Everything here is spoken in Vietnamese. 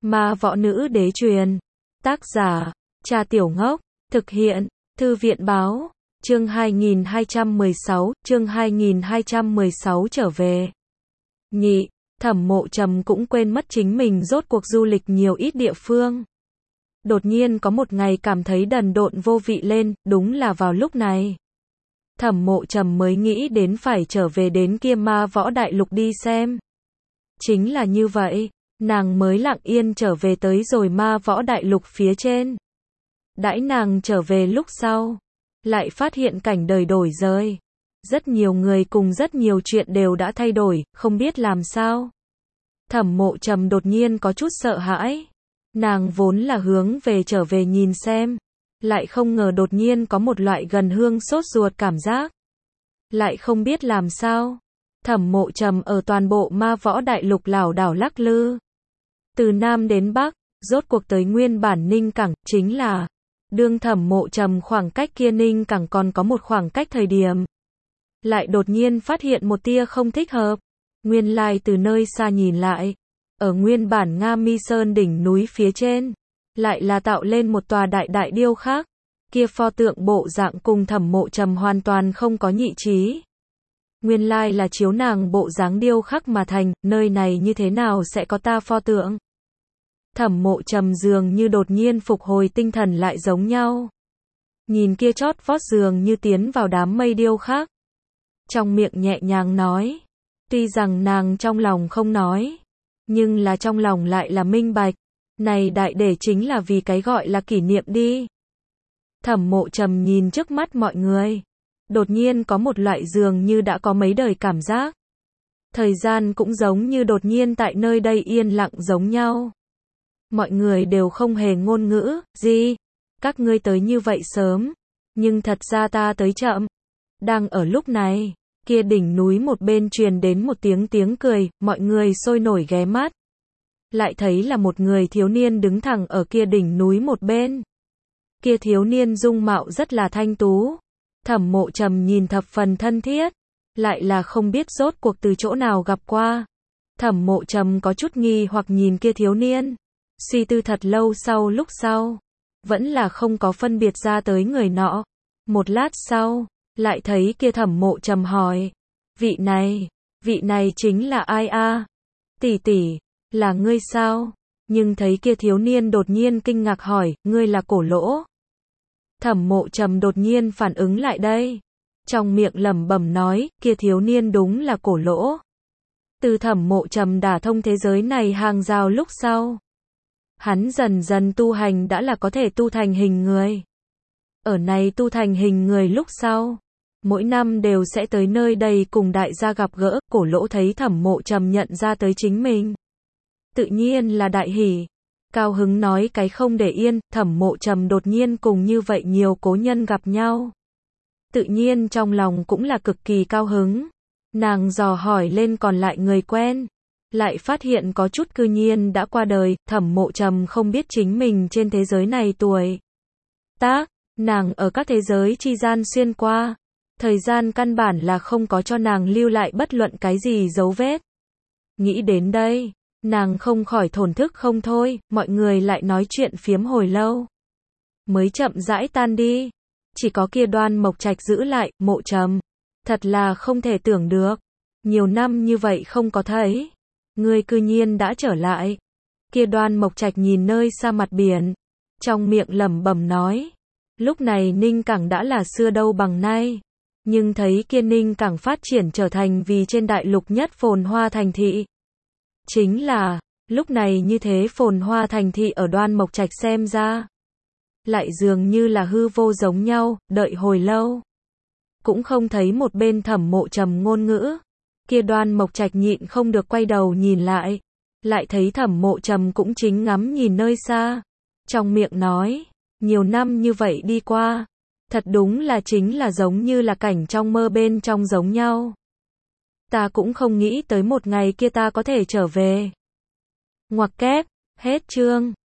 Ma võ nữ đế truyền. Tác giả, Cha Tiểu Ngốc. Thực hiện, Thư viện báo. Chương 2216 trở về. Nhị, Thẩm Mộ Trầm cũng quên mất chính mình rốt cuộc du lịch nhiều ít địa phương. Đột nhiên có một ngày cảm thấy đần độn vô vị lên, đúng là vào lúc này. Thẩm Mộ Trầm mới nghĩ đến phải trở về đến kia Ma Võ Đại Lục đi xem. Chính là như vậy, nàng mới lặng yên trở về tới rồi Ma Võ Đại Lục phía trên. Đãi nàng trở về lúc sau, lại phát hiện cảnh đời đổi rời. Rất nhiều người cùng rất nhiều chuyện đều đã thay đổi, không biết làm sao. Thẩm Mộ Trầm đột nhiên có chút sợ hãi. Nàng vốn là hướng về trở về nhìn xem, lại không ngờ đột nhiên có một loại gần hương sốt ruột cảm giác. Lại không biết làm sao. Thẩm Mộ Trầm ở toàn bộ Ma Võ Đại Lục lảo đảo lắc lư. Từ Nam đến Bắc, rốt cuộc tới nguyên bản Ninh Cảng, chính là đương Thẩm Mộ Trầm khoảng cách kia Ninh Cảng còn có một khoảng cách thời điểm. Lại đột nhiên phát hiện một tia không thích hợp. Nguyên lai từ nơi xa nhìn lại, ở nguyên bản Nga Mi Sơn đỉnh núi phía trên, lại là tạo lên một tòa đại điêu khác. Kia pho tượng bộ dạng cùng Thẩm Mộ Trầm hoàn toàn không có nhị trí. Nguyên lai là chiếu nàng bộ dáng điêu khắc mà thành, nơi này như thế nào sẽ có ta pho tượng? Thẩm Mộ Trầm dường như đột nhiên phục hồi tinh thần lại giống nhau. Nhìn kia chót vót dường như tiến vào đám mây điêu khắc. Trong miệng nhẹ nhàng nói. Tuy rằng nàng trong lòng không nói, nhưng là trong lòng lại là minh bạch. Này đại để chính là vì cái gọi là kỷ niệm đi. Thẩm Mộ Trầm nhìn trước mắt mọi người. Đột nhiên có một loại dường như đã có mấy đời cảm giác. Thời gian cũng giống như đột nhiên tại nơi đây yên lặng giống nhau. Mọi người đều không hề ngôn ngữ, gì? Các ngươi tới như vậy sớm, nhưng thật ra ta tới chậm. Đang ở lúc này, kia đỉnh núi một bên truyền đến một tiếng cười, mọi người sôi nổi ghé mắt. Lại thấy là một người thiếu niên đứng thẳng ở kia đỉnh núi một bên. Kia thiếu niên dung mạo rất là thanh tú. Thẩm Mộ Trầm nhìn thập phần thân thiết, lại là không biết rốt cuộc từ chỗ nào gặp qua. Thẩm Mộ Trầm có chút nghi hoặc nhìn kia thiếu niên, suy tư thật lâu lúc sau, vẫn là không có phân biệt ra tới người nọ. Một lát sau, lại thấy kia Thẩm Mộ Trầm hỏi, vị này chính là ai a? Tỷ tỷ, là ngươi sao? Nhưng thấy kia thiếu niên đột nhiên kinh ngạc hỏi, ngươi là Cổ Lỗ? Thẩm Mộ Trầm đột nhiên phản ứng lại đây, trong miệng lẩm bẩm nói, kia thiếu niên đúng là Cổ Lỗ. Từ Thẩm Mộ Trầm đả thông thế giới này hàng rào lúc sau, hắn dần dần tu hành đã là có thể tu thành hình người. Ở này tu thành hình người lúc sau, mỗi năm đều sẽ tới nơi đây cùng đại gia gặp gỡ. Cổ Lỗ thấy Thẩm Mộ Trầm nhận ra tới chính mình, tự nhiên là đại hỉ, cao hứng nói cái không để yên. Thẩm Mộ Trầm đột nhiên cùng như vậy nhiều cố nhân gặp nhau, tự nhiên trong lòng cũng là cực kỳ cao hứng. Nàng dò hỏi lên còn lại người quen, lại phát hiện có chút cư nhiên đã qua đời. Thẩm Mộ Trầm không biết chính mình trên thế giới này tuổi tác, nàng ở các thế giới chi gian xuyên qua, thời gian căn bản là không có cho nàng lưu lại bất luận cái gì dấu vết. Nghĩ đến đây, nàng không khỏi thổn thức không thôi. Mọi người lại nói chuyện phiếm hồi lâu, mới chậm rãi tan đi. Chỉ có kia Đoan Mộc Trạch giữ lại. Mộ Trầm, thật là không thể tưởng được, nhiều năm như vậy không có thấy, ngươi cư nhiên đã trở lại. Kia Đoan Mộc Trạch nhìn nơi xa mặt biển, trong miệng lẩm bẩm nói, lúc này Ninh Cảng đã là xưa đâu bằng nay, nhưng thấy kia Ninh Cảng phát triển trở thành vì trên đại lục nhất phồn hoa thành thị. Chính là, lúc này như thế phồn hoa thành thị ở Đoan Mộc Trạch xem ra, lại dường như là hư vô giống nhau. Đợi hồi lâu, cũng không thấy một bên Thẩm Mộ Trầm ngôn ngữ. Kia Đoan Mộc Trạch nhịn không được quay đầu nhìn lại, lại thấy Thẩm Mộ Trầm cũng chính ngắm nhìn nơi xa, trong miệng nói, nhiều năm như vậy đi qua, thật đúng là chính là giống như là cảnh trong mơ bên trong giống nhau. Ta cũng không nghĩ tới một ngày kia ta có thể trở về. Ngoặc kép, hết chương.